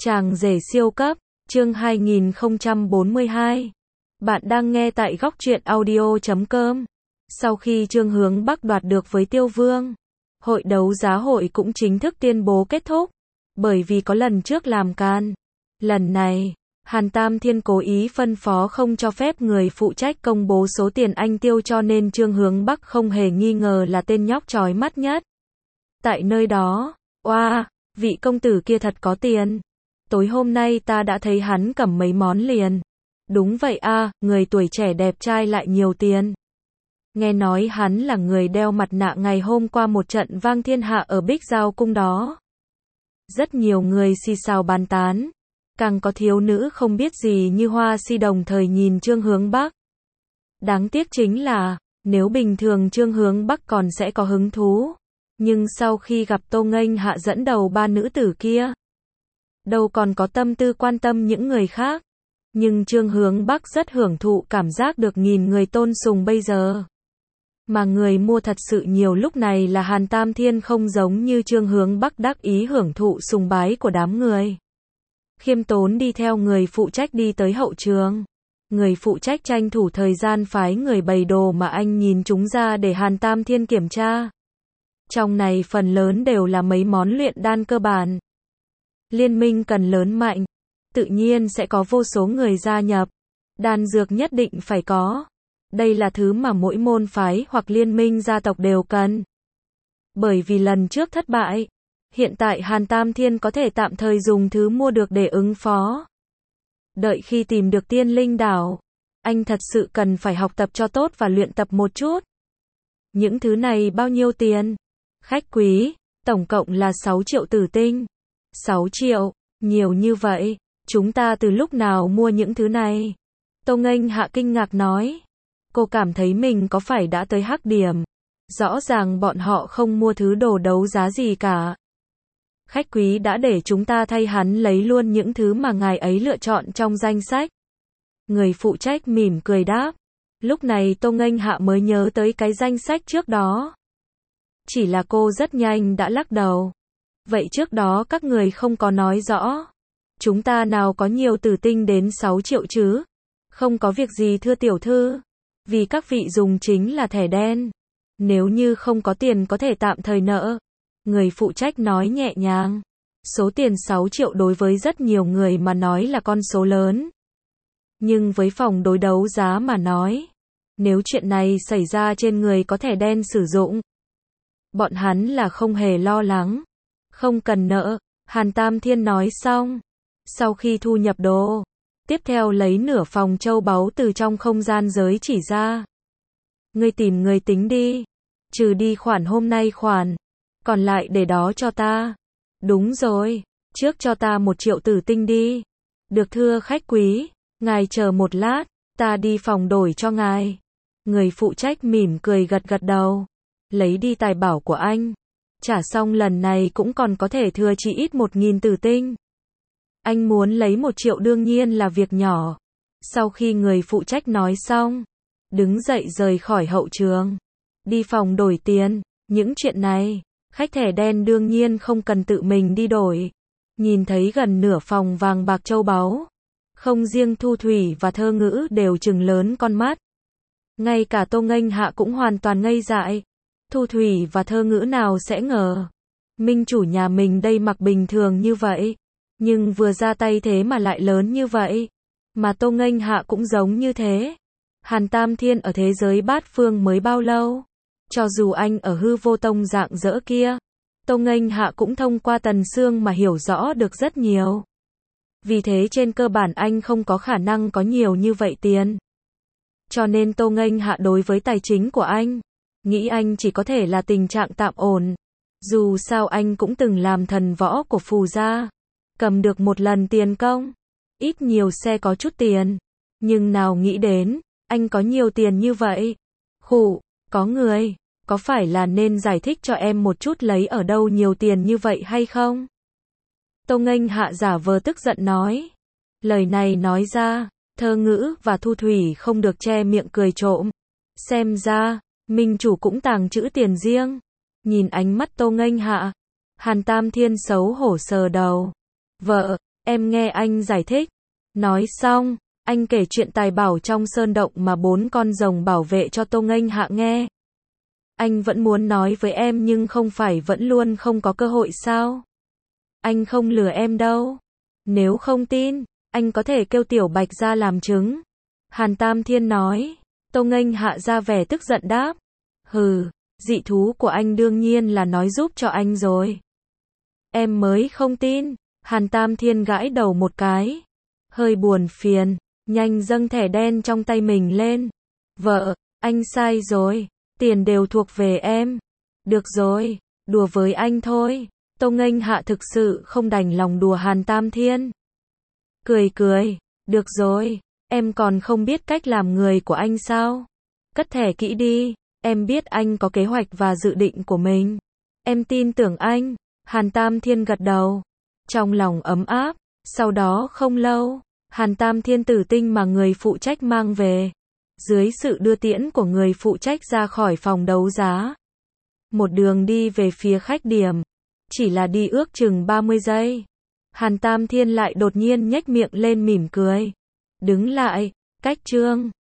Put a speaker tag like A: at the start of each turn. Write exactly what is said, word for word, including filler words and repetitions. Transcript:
A: Chàng rể siêu cấp, chương hai nghìn không trăm bốn mươi hai. Bạn đang nghe tại góc truyện audio chấm com. Sau khi Chương Hướng Bắc đoạt được với Tiêu Vương, hội đấu giá hội cũng chính thức tuyên bố kết thúc. Bởi vì có lần trước làm can, lần này, Hàn Tam Thiên cố ý phân phó không cho phép người phụ trách công bố số tiền anh tiêu, cho nên Chương Hướng Bắc không hề nghi ngờ là tên nhóc chói mắt nhất. Tại nơi đó, oa, vị công tử kia thật có tiền. Tối hôm nay ta đã thấy hắn cầm mấy món liền. Đúng vậy a, người tuổi trẻ đẹp trai lại nhiều tiền. Nghe nói hắn là người đeo mặt nạ ngày hôm qua một trận vang thiên hạ ở Bích Giao cung đó. Rất nhiều người xì xào bàn tán. Càng có thiếu nữ không biết gì như Hoa Si đồng thời nhìn Chương Hướng Bắc. Đáng tiếc chính là, nếu bình thường Chương Hướng Bắc còn sẽ có hứng thú. Nhưng sau khi gặp Tô Nghênh Hạ dẫn đầu ba nữ tử kia, đâu còn có tâm tư quan tâm những người khác. Nhưng Chương Hướng Bắc rất hưởng thụ cảm giác được nghìn người tôn sùng bây giờ. Mà người mua thật sự nhiều lúc này là Hàn Tam Thiên, không giống như Chương Hướng Bắc đắc ý hưởng thụ sùng bái của đám người. Khiêm tốn đi theo người phụ trách đi tới hậu trường. Người phụ trách tranh thủ thời gian phái người bày đồ mà anh nhìn chúng ra để Hàn Tam Thiên kiểm tra. Trong này phần lớn đều là mấy món luyện đan cơ bản. Liên minh cần lớn mạnh, tự nhiên sẽ có vô số người gia nhập. Đan dược nhất định phải có. Đây là thứ mà mỗi môn phái hoặc liên minh gia tộc đều cần. Bởi vì lần trước thất bại, hiện tại Hàn Tam Thiên có thể tạm thời dùng thứ mua được để ứng phó. Đợi khi tìm được Tiên Linh Đảo, anh thật sự cần phải học tập cho tốt và luyện tập một chút. Những thứ này bao nhiêu tiền? Khách quý, tổng cộng là sáu triệu tử tinh. sáu triệu, nhiều như vậy, chúng ta từ lúc nào mua những thứ này? Tô Nghênh Hạ kinh ngạc nói. Cô cảm thấy mình có phải đã tới hắc điểm. Rõ ràng bọn họ không mua thứ đồ đấu giá gì cả. Khách quý đã để chúng ta thay hắn lấy luôn những thứ mà ngài ấy lựa chọn trong danh sách. Người phụ trách mỉm cười đáp. Lúc này Tô Nghênh Hạ mới nhớ tới cái danh sách trước đó. Chỉ là cô rất nhanh đã lắc đầu. Vậy trước đó các người không có nói rõ. Chúng ta nào có nhiều tử tinh đến sáu triệu chứ? Không có việc gì thưa tiểu thư. Vì các vị dùng chính là thẻ đen. Nếu như không có tiền có thể tạm thời nợ. Người phụ trách nói nhẹ nhàng. Số tiền sáu triệu đối với rất nhiều người mà nói là con số lớn. Nhưng với phòng đối đấu giá mà nói, nếu chuyện này xảy ra trên người có thẻ đen sử dụng, bọn hắn là không hề lo lắng. Không cần nợ, Hàn Tam Thiên nói xong. Sau khi thu nhập đồ, tiếp theo lấy nửa phòng châu báu từ trong không gian giới chỉ ra. Ngươi tìm người tính đi. Trừ đi khoản hôm nay khoản, còn lại để đó cho ta. Đúng rồi, trước cho ta một triệu tử tinh đi. Được thưa khách quý, ngài chờ một lát, ta đi phòng đổi cho ngài. Người phụ trách mỉm cười gật gật đầu. Lấy đi tài bảo của anh. Trả xong lần này cũng còn có thể thừa chỉ ít một nghìn tử tinh. Anh muốn lấy một triệu đương nhiên là việc nhỏ. Sau khi người phụ trách nói xong, đứng dậy rời khỏi hậu trường. Đi phòng đổi tiền, những chuyện này, khách thẻ đen đương nhiên không cần tự mình đi đổi. Nhìn thấy gần nửa phòng vàng bạc châu báu. Không riêng Thu Thủy và Thơ Ngữ đều trừng lớn con mắt. Ngay cả Tô Nghênh Hạ cũng hoàn toàn ngây dại. Thu Thủy và Thơ Ngữ nào sẽ ngờ. Minh chủ nhà mình đây mặc bình thường như vậy. Nhưng vừa ra tay thế mà lại lớn như vậy. Mà Tô Nghênh Hạ cũng giống như thế. Hàn Tam Thiên ở thế giới bát phương mới bao lâu? Cho dù anh ở hư vô tông dạng dỡ kia, Tô Nghênh Hạ cũng thông qua Tần Sương mà hiểu rõ được rất nhiều. Vì thế trên cơ bản anh không có khả năng có nhiều như vậy tiền. Cho nên Tô Nghênh Hạ đối với tài chính của anh, nghĩ anh chỉ có thể là tình trạng tạm ổn. Dù sao anh cũng từng làm thần võ của Phù gia. Cầm được một lần tiền công. Ít nhiều xe có chút tiền. Nhưng nào nghĩ đến, anh có nhiều tiền như vậy. Khụ, có người, có phải là nên giải thích cho em một chút lấy ở đâu nhiều tiền như vậy hay không? Tô Nghênh Hạ giả vờ tức giận nói. Lời này nói ra, Thơ Ngữ và Thu Thủy không được che miệng cười trộm. Xem ra, Minh chủ cũng tàng trữ tiền riêng. Nhìn ánh mắt Tô Nghênh Hạ, Hàn Tam Thiên xấu hổ sờ đầu. Vợ, Em nghe anh giải thích. Nói xong, anh kể chuyện tài bảo trong sơn động mà bốn con rồng bảo vệ cho Tô Nghênh Hạ nghe. Anh vẫn muốn nói với em nhưng không phải vẫn luôn không có cơ hội sao? Anh không lừa em đâu. Nếu không tin, anh có thể kêu Tiểu Bạch ra làm chứng. Hàn Tam Thiên nói. Tô Nghênh Hạ ra vẻ tức giận đáp. Hừ, dị thú của anh đương nhiên là nói giúp cho anh rồi. Em mới không tin. Hàn Tam Thiên gãi đầu một cái. Hơi buồn phiền, nhanh dâng thẻ đen trong tay mình lên. Vợ, anh sai rồi, tiền đều thuộc về em. Được rồi, đùa với anh thôi. Tô Nghênh Hạ thực sự không đành lòng đùa Hàn Tam Thiên. Cười cười, được rồi, em còn không biết cách làm người của anh sao? Cất thẻ kỹ đi, em biết anh có kế hoạch và dự định của mình. Em tin tưởng anh. Hàn Tam Thiên gật đầu, trong lòng ấm áp. Sau đó không lâu, Hàn Tam Thiên tử tinh mà người phụ trách mang về. Dưới sự đưa tiễn của người phụ trách ra khỏi phòng đấu giá. Một đường đi về phía khách điểm. Chỉ là đi ước chừng ba mươi giây. Hàn Tam Thiên lại đột nhiên nhếch miệng lên mỉm cười. Đứng lại, cách Trương.